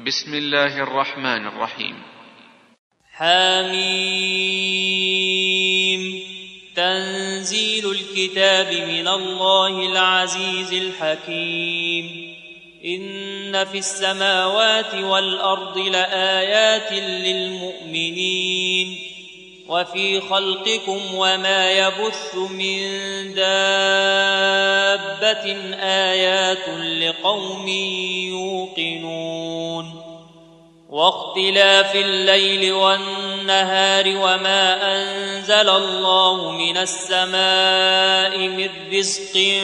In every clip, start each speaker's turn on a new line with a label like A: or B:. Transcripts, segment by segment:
A: بسم الله الرحمن الرحيم.
B: حميم. تنزيل الكتاب من الله العزيز الحكيم. إن في السماوات والأرض لآيات للمؤمنين وفي خلقكم وما يبث من دابة آيات لقوم يوقنون. واختلاف الليل والنهار وما أنزل الله من السماء من رزق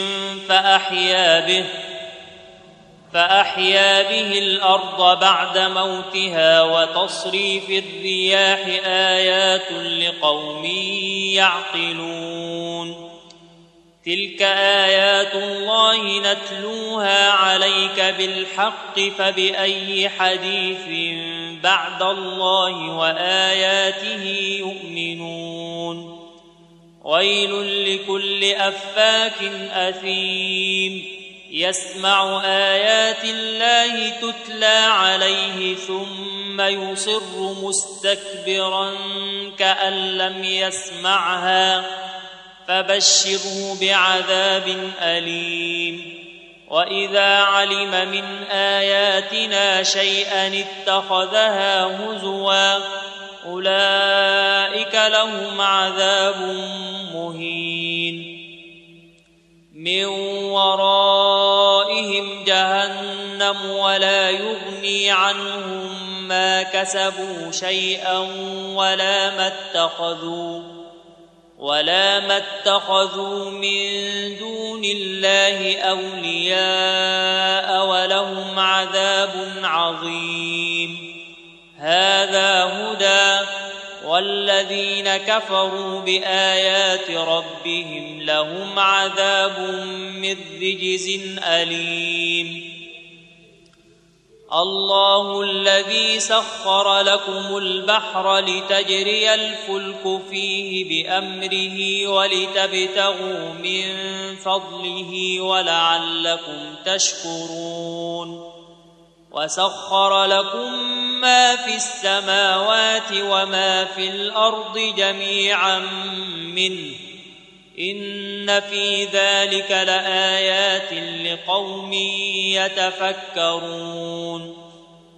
B: فأحيا به الأرض بعد موتها وتصريف الرياح آيات لقوم يعقلون. تلك آيات الله نتلوها عليك بالحق فبأي حديث بعد الله وآياته يؤمنون. ويل لكل أفاك أثيم يسمع آيات الله تتلى عليه ثم يصر مستكبرا كأن لم يسمعها فبشره بعذاب أليم. وإذا علم من آياتنا شيئا اتخذها هزوا أولئك لهم عذاب مهين. من ورائهم جهنم ولا يغني عنهم ما كسبوا شيئا ولا ما اتخذوا من دون الله أولياء ولهم عذاب عظيم. هذا هدى والذين كفروا بآيات ربهم لهم عذاب من رجز أليم. الله الذي سخر لكم البحر لتجري الفلك فيه بأمره ولتبتغوا من فضله ولعلكم تشكرون. وسخر لكم ما في السماوات وما في الأرض جميعا منه إن في ذلك لآيات لقوم يتفكرون.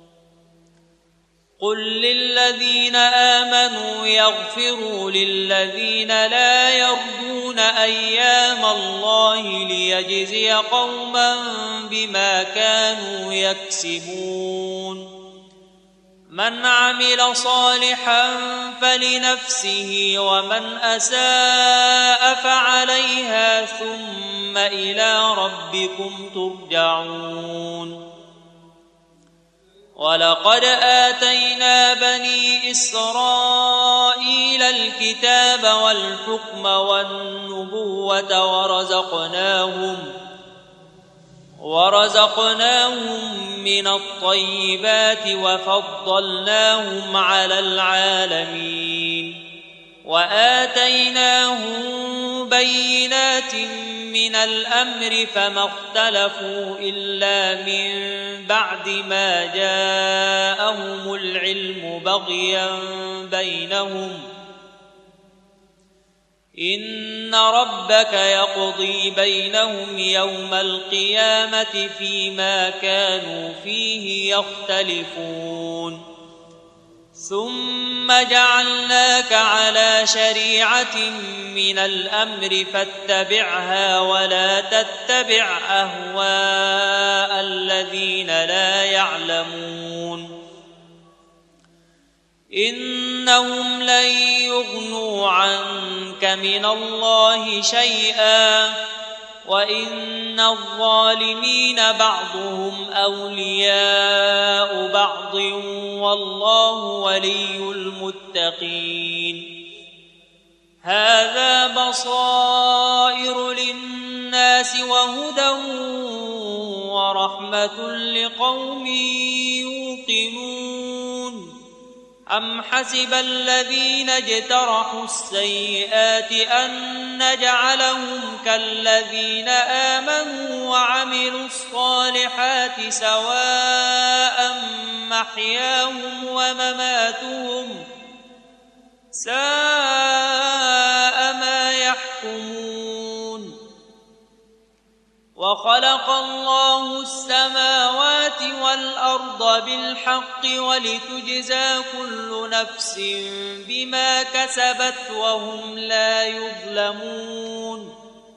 B: قل للذين آمنوا يغفروا للذين لا يرجون أيام الله ليجزي قوما بما كانوا يكسبون. من عمل صالحا فلنفسه ومن أساء فعليها ثم إلى ربكم ترجعون. ولقد آتينا بني إسرائيل الكتاب والحكم والنبوة ورزقناهم من الطيبات وفضلناهم على العالمين. وآتيناهم بينات من الأمر فما اختلفوا إلا من بعد ما جاءهم العلم بغيا بينهم. إن ربك يقضي بينهم يوم القيامة فيما كانوا فيه يختلفون. ثم جعلناك على شريعة من الأمر فاتبعها ولا تتبع أهواء الذين لا يعلمون. إنهم لن يغنوا عنك من الله شيئا وإن الظالمين بعضهم أولياء بعض والله ولي المتقين. هذا بصائر للناس وهدى ورحمة لقوم يوقنون. أم حسب الذين اجترحوا السيئات أن نجعلهم كالذين آمنوا وعملوا الصالحات سواء محياهم ومماتهم ساء ما يحكمون. وخلق الله السماوات والأرض بالحق ولتجزى كل نفس بما كسبت وهم لا يظلمون.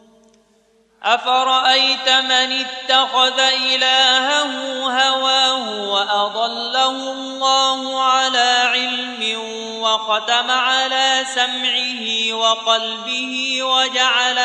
B: أفرأيت من اتخذ إلهه هواه وأضله الله على علم وختم على سمعه وقلبه وجعل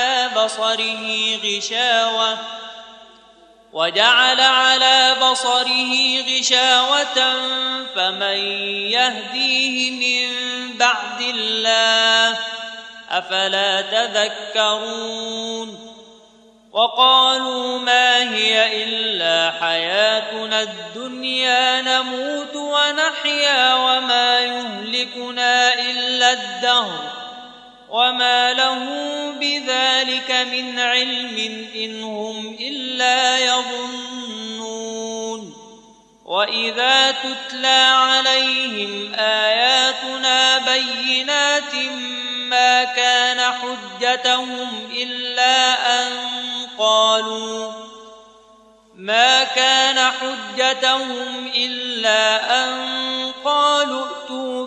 B: على بصره غشاوة فمن يهديه من بعد الله أفلا تذكرون. وقالوا ما هي إلا حياتنا الدنيا نموت ونحيا وما يهلكنا إلا الدهر وما لهم بذلك من علم إن هم إلا يظنون. وإذا تتلى عليهم آياتنا بينات ما كان حجتهم إلا أن قالوا ائتوا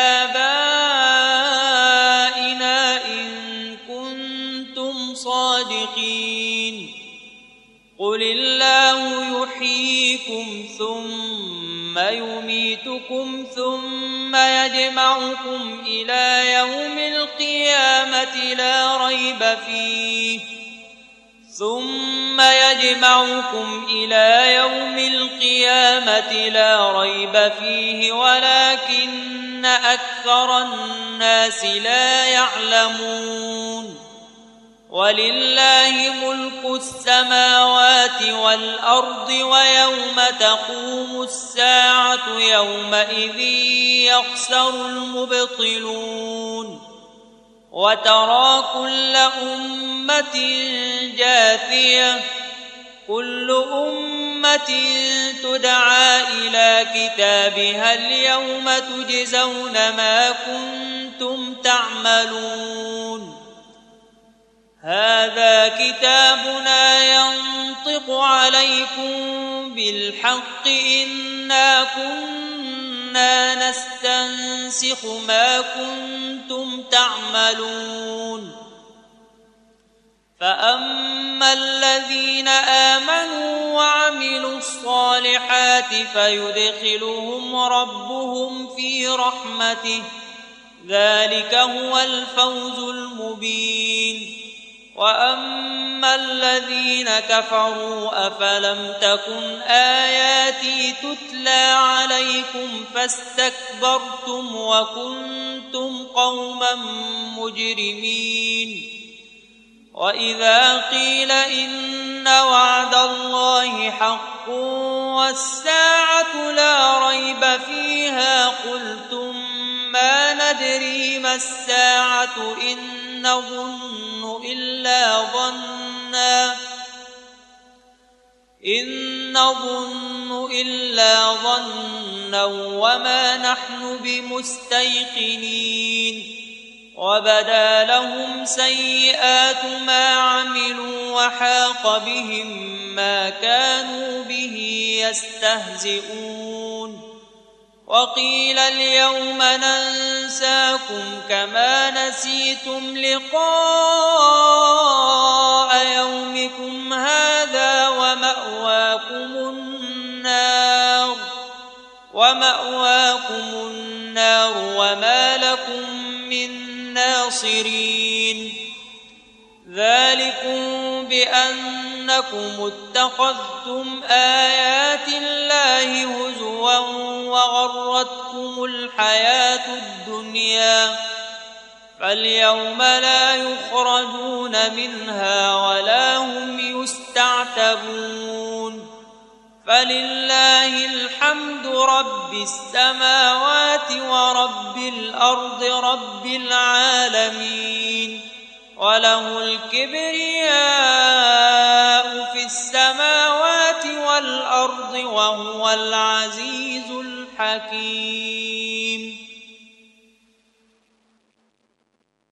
B: بآبائنا إن كنتم صادقين. قل الله يحييكم ثم يميتكم ثم يجمعكم إلى يوم القيامة لا ريب فيه ولكن أكثر الناس لا يعلمون. ولله ملك السماوات والأرض ويوم تقوم الساعة يومئذ يخسر المبطلون. وترى كل أمة جاثية كل أمة تدعى إلى كتابها اليوم تجزون ما كنتم تعملون. هذا كتابنا ينطق عليكم بالحق إنا كنا نستنسخ ما كنتم تعملون. فأما الذين آمنوا وعملوا الصالحات فيدخلهم ربهم في رحمته ذلك هو الفوز المبين. وأما الذين كفروا أفلم تكن آياتي تتلى عليكم فاستكبرتم وكنتم قوما مجرمين. وإذا قيل إن وعد الله حق والساعة لا ريب فيها قلتم ما ندري ما الساعة إن نظن إلا ظنا وما نحن بمستيقنين. وبدا لهم سيئات ما عملوا وحاق بهم ما كانوا به يستهزئون. وقيل اليوم ننساكم كما نسيتم لقاء يومكم هذا ومأواكم النار وما لكم من ناصرين. ذلكم بأنكم اتخذتم آيات الله هزوا وغرتكم الحياة الدنيا فاليوم لا يخرجون منها ولا هم يستعتبون. فلله الحمد رب السماوات ورب الأرض رب العالمين وله الكبرياء في السماوات والأرض وهو العزيز الحكيم